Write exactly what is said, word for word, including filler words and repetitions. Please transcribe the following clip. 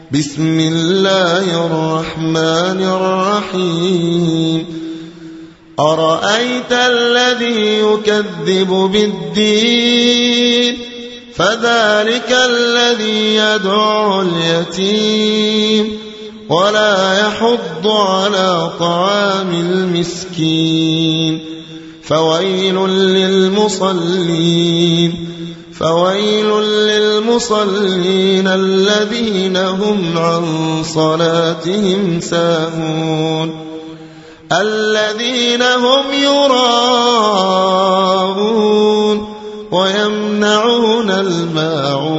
بسم الله الرحمن الرحيم أرأيت الذي يكذب بالدين فذلك الذي يدعو اليتيم ولا يحض على طعام المسكين فويل للمصلين فويل للمصلين الذين هم عن صلاتهم ساهون الذين هم يراءون ويمنعون الماعون